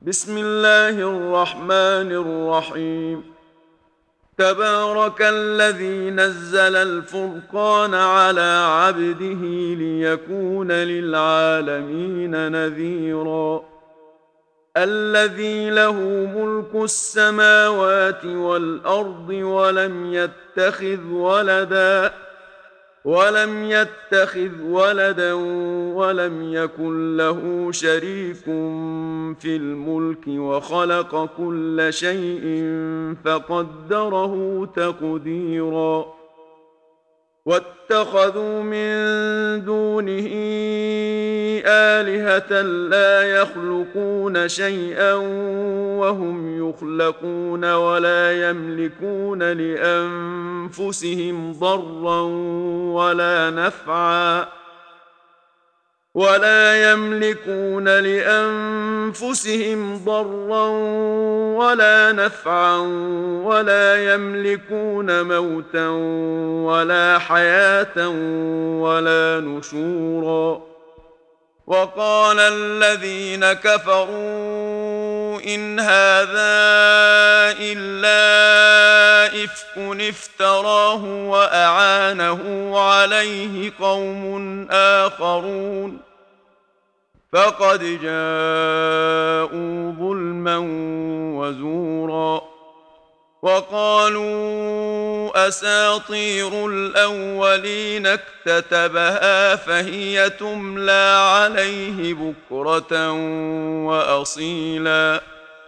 بسم الله الرحمن الرحيم. تبارك الذي نزل الفرقان على عبده ليكون للعالمين نذيرا. الذي له ملك السماوات والأرض ولم يتخذ ولدا ولم يكن له شريك في الملك وخلق كل شيء فقدره تقديرا. واتخذوا من دونه آلهة لا يخلقون شيئا وهم يخلقون ولا يملكون لأنفسهم ضرا ولا نفعا ولا يملكون موتا ولا حياة ولا نشورا. وقال الذين كفروا إن هذا إلا إفك افتراه وأعانه عليه قوم آخرون فقد جاءوا ظلما وزورا. وقالوا أساطير الأولين اكتتبها فهي تملى عليه بكرة وأصيلا.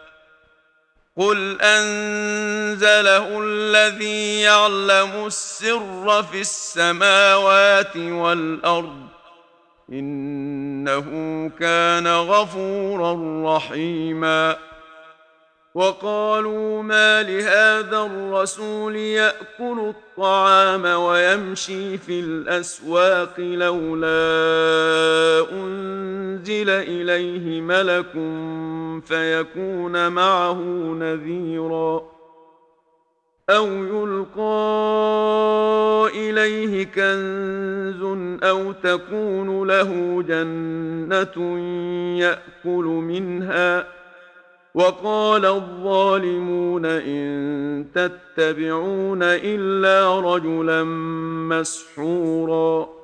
قل أنزله الذي يعلم السر في السماوات والأرض إنه كان غفورا رحيما. وقالوا ما لهذا الرسول يأكل الطعام ويمشي في الأسواق لولا أنزل إليه ملك فيكون معه نذيرا أو يلقى إليه كنز أو تكون له جنة يأكل منها. وقال الظالمون إن تتبعون إلا رجلا مسحورا.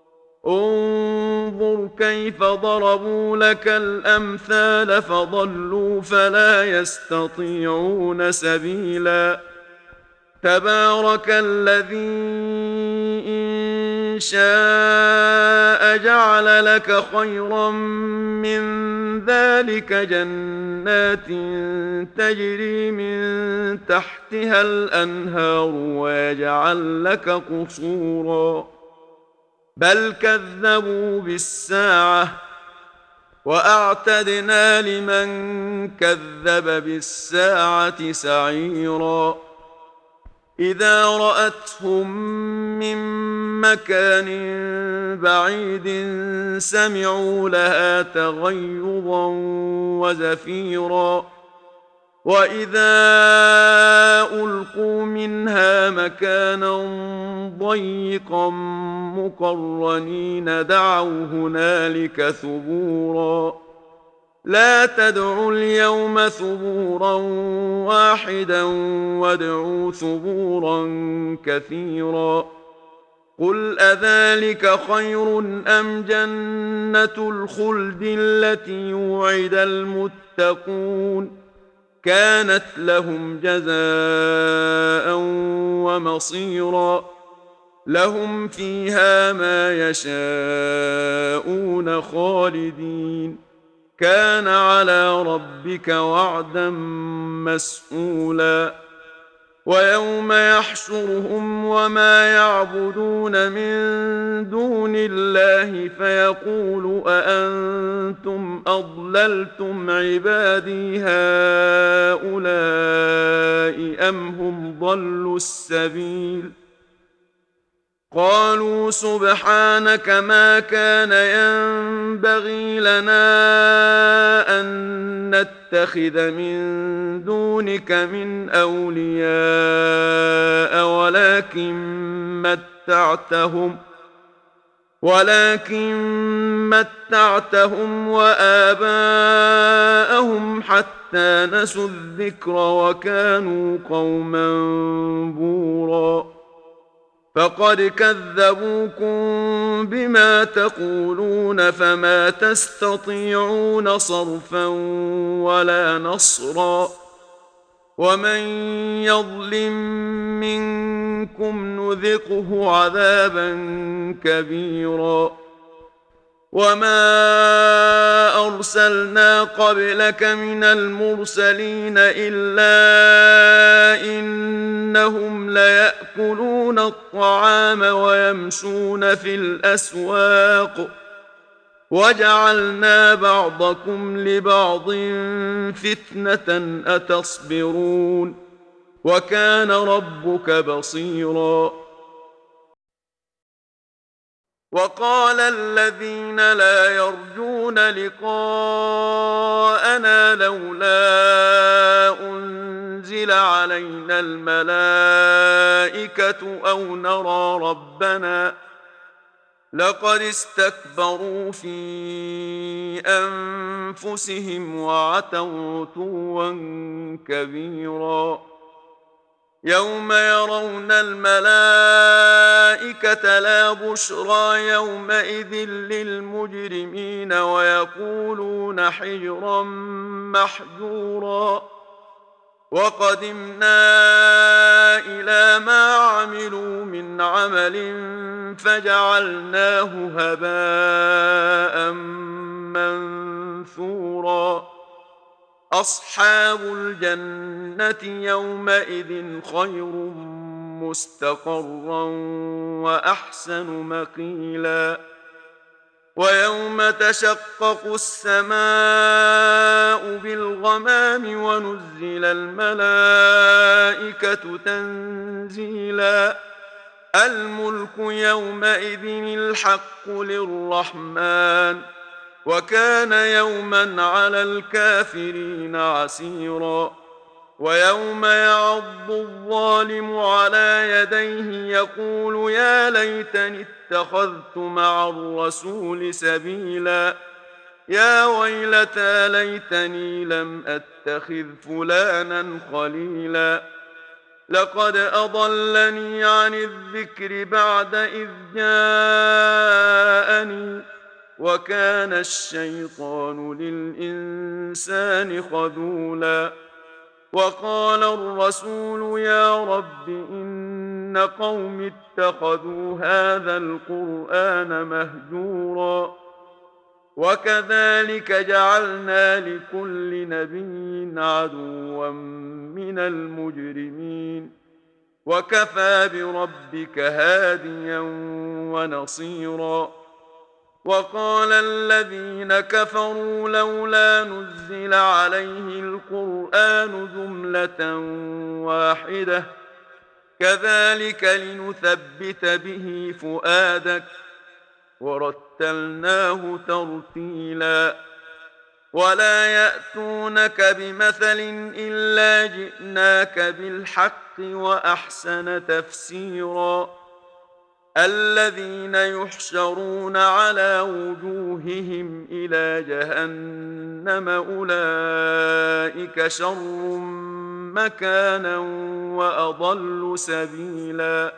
انظر كيف ضربوا لك الأمثال فضلوا فلا يستطيعون سبيلا. تبارك الذي إن شاء جعل لك خيرا من ذلك جنات تجري من تحتها الأنهار ويجعل لك قصورا بل كذبوا بالساعة وأعتدنا لمن كذب بالساعة سعيرا. إذا رأتهم من مكان بعيد سمعوا لها تغيظا وزفيرا. وإذا ألقوا منها مكانا ضيقا مقرنين دعوا هنالك ثبورا. لا تدعوا اليوم ثبورا واحدا وادعوا ثبورا كثيرا. قل أذلك خير أم جنة الخلد التي يوعد المتقون كانت لهم جزاء ومصيرا. لهم فيها ما يشاءون خالدين كان على ربك وعدا مسئولا. ويوم يحشرهم وما يعبدون من دون الله فيقول أأنتم أضللتم عبادي هؤلاء أم هم ضلوا السبيل. قالوا سبحانك ما كان ينبغي لنا أن نتخذ من دونك من أولياء ولكن متعتهم وآباءهم حتى نسوا الذكر وكانوا قوما بورا فقد كذبوكم بما تقولون فما تستطيعون صرفا ولا نصرا ومن يظلم منكم نذقه عذابا كبيرا وما أرسلنا قبلك من المرسلين إلا إنهم ليأكلون الطعام ويمشون في الأسواق وجعلنا بعضكم لبعض فتنة أتصبرون وكان ربك بصيرا وقال الذين لا يرجون لقاءنا لولا أنزل علينا الملائكة أو نرى ربنا لقد استكبروا في أنفسهم وعتوا عتوا كبيرا يوم يرون الملائكة لا بشرى يومئذ للمجرمين ويقولون حجرا محجورا وقدمنا إلى ما عملوا من عمل فجعلناه هباء منثورا أصحاب الجنة يومئذ خير مستقرا وأحسن مقيلا ويوم تشقق السماء بالغمام ونزل الملائكة تنزيلا الملك يومئذ الحق للرحمن وكان يوما على الكافرين عسيرا ويوم يعض الظالم على يديه يقول يا ليتني اتخذت مع الرسول سبيلا يا ويلتى ليتني لم أتخذ فلانا خليلا لقد أضلني عن الذكر بعد إذ جاءني وكان الشيطان للإنسان خذولا وقال الرسول يا رب إن قوم اتخذوا هذا القرآن مهجورا وكذلك جعلنا لكل نبي عدوا من المجرمين وكفى بربك هاديا ونصيرا وقال الذين كفروا لولا نزل عليه القرآن جملة واحدة كذلك لنثبت به فؤادك ورتلناه ترتيلا ولا يأتونك بمثل إلا جئناك بالحق وأحسن تفسيرا الذين يحشرون على وجوههم إلى جهنم أولئك شر مكانا وأضل سبيلا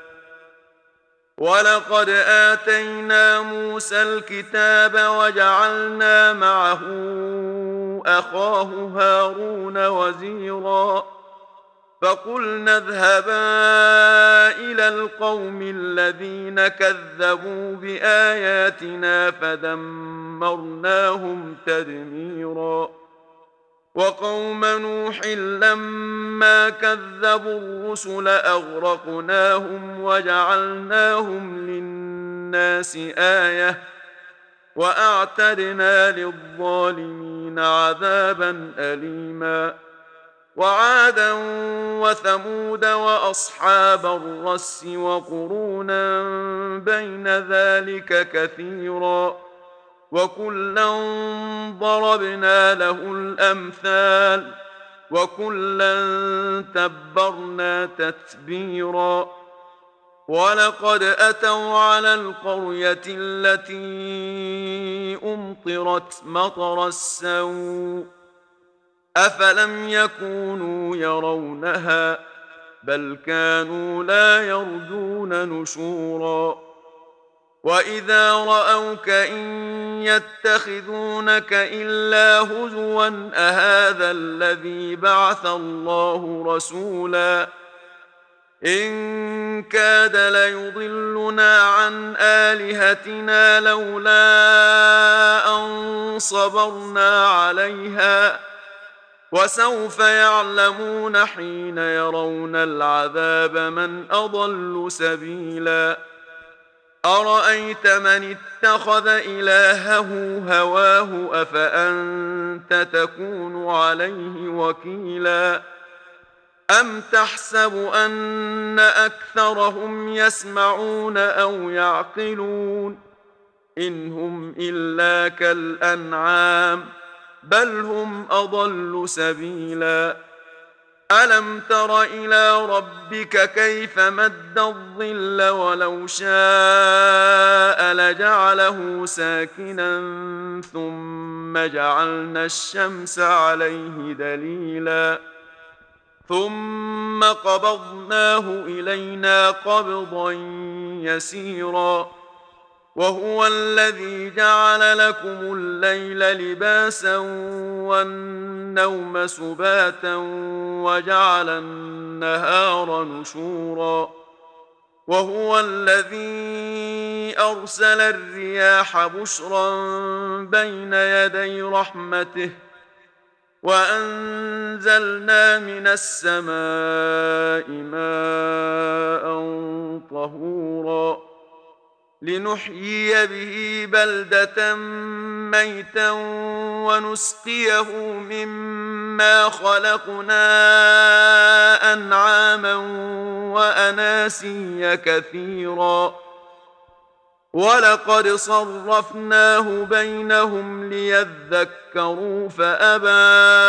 ولقد آتينا موسى الكتاب وجعلنا معه أخاه هارون وزيرا فقلنا اذهبا إلى القوم الذين كذبوا بآياتنا فدمرناهم تدميرا وقوم نوح لما كذبوا الرسل أغرقناهم وجعلناهم للناس آية وأعتدنا للظالمين عذابا أليما وعادا وثمود وأصحاب الرس وقرونا بين ذلك كثيرا وكلا ضربنا له الأمثال وكلا تبرنا تتبيرا ولقد أتوا على القرية التي أمطرت مطر السوء أفلم يكونوا يرونها بل كانوا لا يرجون نشورا وإذا رأوك إن يتخذونك إلا هزوا أهذا الذي بعث الله رسولا إن كاد ليضلنا عن آلهتنا لولا أن صبرنا عليها وسوف يعلمون حين يرون العذاب من أضل سبيلا أرأيت من اتخذ إلهه هواه أفأنت تكون عليه وكيلا أم تحسب أن أكثرهم يسمعون أو يعقلون إن هم إلا كالأنعام بل هم أضل سبيلا ألم تر إلى ربك كيف مد الظل ولو شاء لجعله ساكنا ثم جعلنا الشمس عليه دليلا ثم قبضناه إلينا قبضا يسيرا وهو الذي جعل لكم الليل لباسا والنوم سباتا وجعل النهار نشورا وهو الذي أرسل الرياح بشرا بين يدي رحمته وأنزلنا من السماء ماء طهورا لنحيي به بلدة ميتا ونسقيه مما خلقنا أنعاما وأناسيا كثيرا ولقد صرفناه بينهم ليذكروا فأبى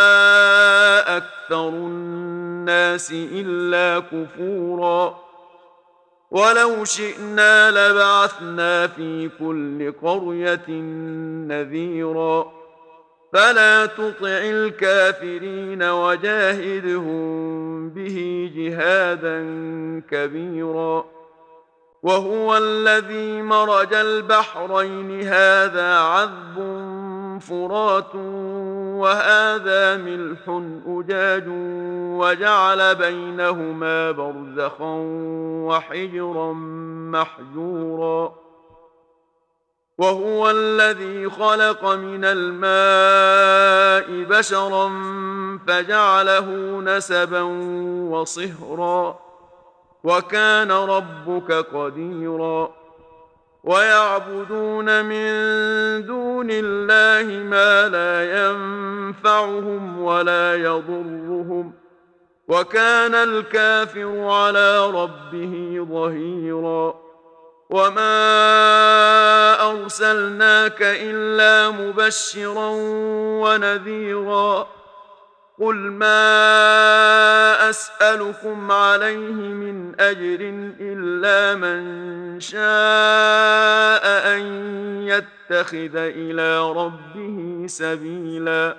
أكثر الناس إلا كفورا ولو شئنا لبعثنا في كل قرية نذيرا فلا تطع الكافرين وجاهدهم به جهادا كبيرا وهو الذي مرج البحرين هذا عذب فرات وهذا ملح أجاج وجعل بينهما برزخا وحجرا محجورا وهو الذي خلق من الماء بشرا فجعله نسبا وصهرا وكان ربك قديرا ويعبدون من دون الله ما لا ينفعهم ولا يضرهم وكان الكافر على ربه ظهيرا وما أرسلناك إلا مبشرا ونذيرا قل ما أسألكم عليه من أجر إلا من شاء أن يتخذ إلى ربه سبيلا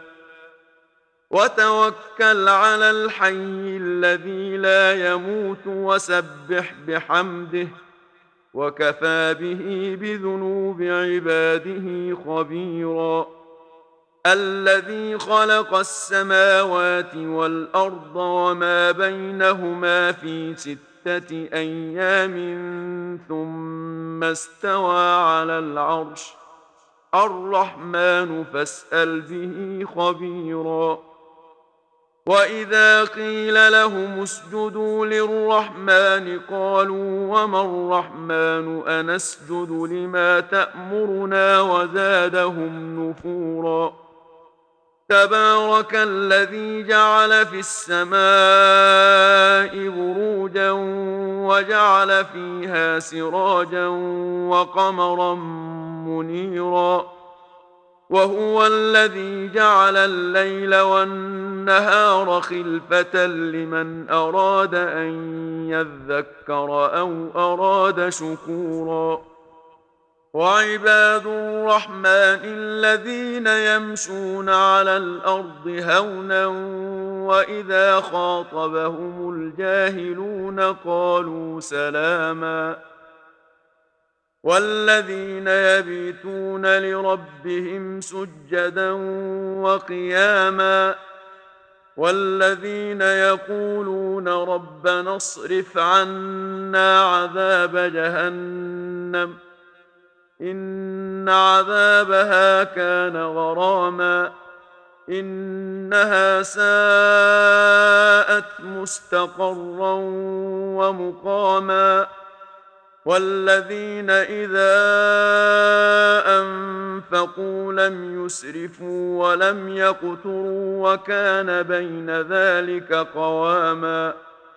وتوكل على الحي الذي لا يموت وسبح بحمده وكفى به بذنوب عباده خبيرا الذي خلق السماوات والأرض وما بينهما في 6 أيام ثم استوى على العرش الرحمن فاسأل به خبيرا وإذا قيل لهم اسجدوا للرحمن قالوا وما الرحمن أنسجد لما تأمرنا وزادهم نفورا تبارك الذي جعل في السماء بروجا وجعل فيها سراجا وقمرا منيرا وهو الذي جعل الليل والنهار خلفة لمن أراد أن يذكر أو أراد شكورا. وعباد الرحمن الذين يمشون على الأرض هونا وإذا خاطبهم الجاهلون قالوا سلاما. والذين يبيتون لربهم سجدا وقياما. والذين يقولون ربنا اصرف عنا عذاب جهنم إن عذابها كان غراما إنها ساءت مستقرا ومقاما. والذين إذا أنفقوا لم يسرفوا ولم يقتروا وكان بين ذلك قواما.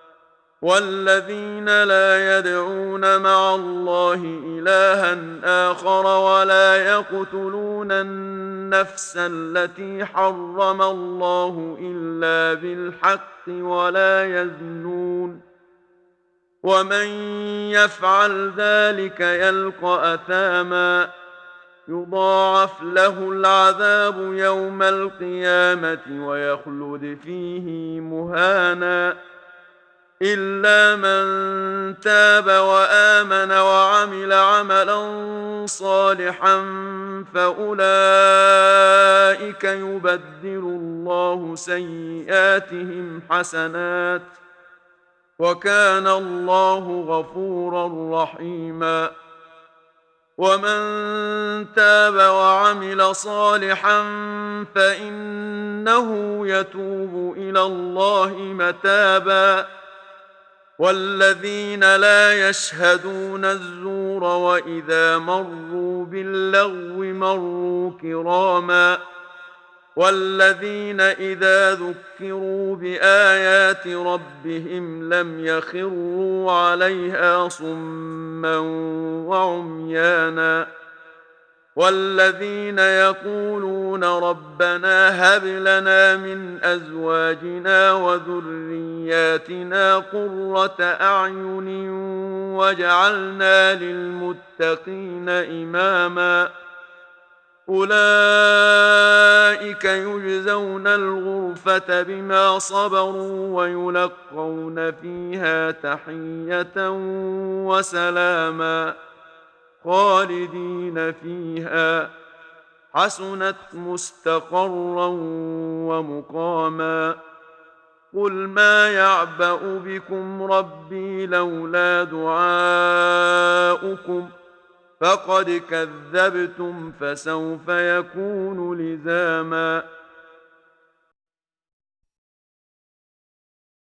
والذين لا يدعون مع الله إلها آخر ولا يقتلون النفس التي حرم الله إلا بالحق ولا يزنون ومن يفعل ذلك يلقى أثاما يضاعف له العذاب يوم القيامة ويخلد فيه مهانا إلا من تاب وآمن وعمل عملا صالحا فأولئك يبدل الله سيئاتهم حسنات وكان الله غفورا رحيما. ومن تاب وعمل صالحا فإنه يتوب إلى الله متابا. والذين لا يشهدون الزور وإذا مروا باللغو مروا كراما. والذين إذا ذكروا بآيات ربهم لم يخروا عليها صما وعميانا. والذين يقولون ربنا هب لنا من أزواجنا وذرياتنا قرة أعين واجعلنا للمتقين إماما أولئك يجزون الغرفة بما صبروا ويلقون فيها تحية وسلاما خالدين فيها حسنت مستقرا ومقاما. قل ما يعبأ بكم ربي لولا دعاؤكم فقد كذبتم فسوف يكون لزاما.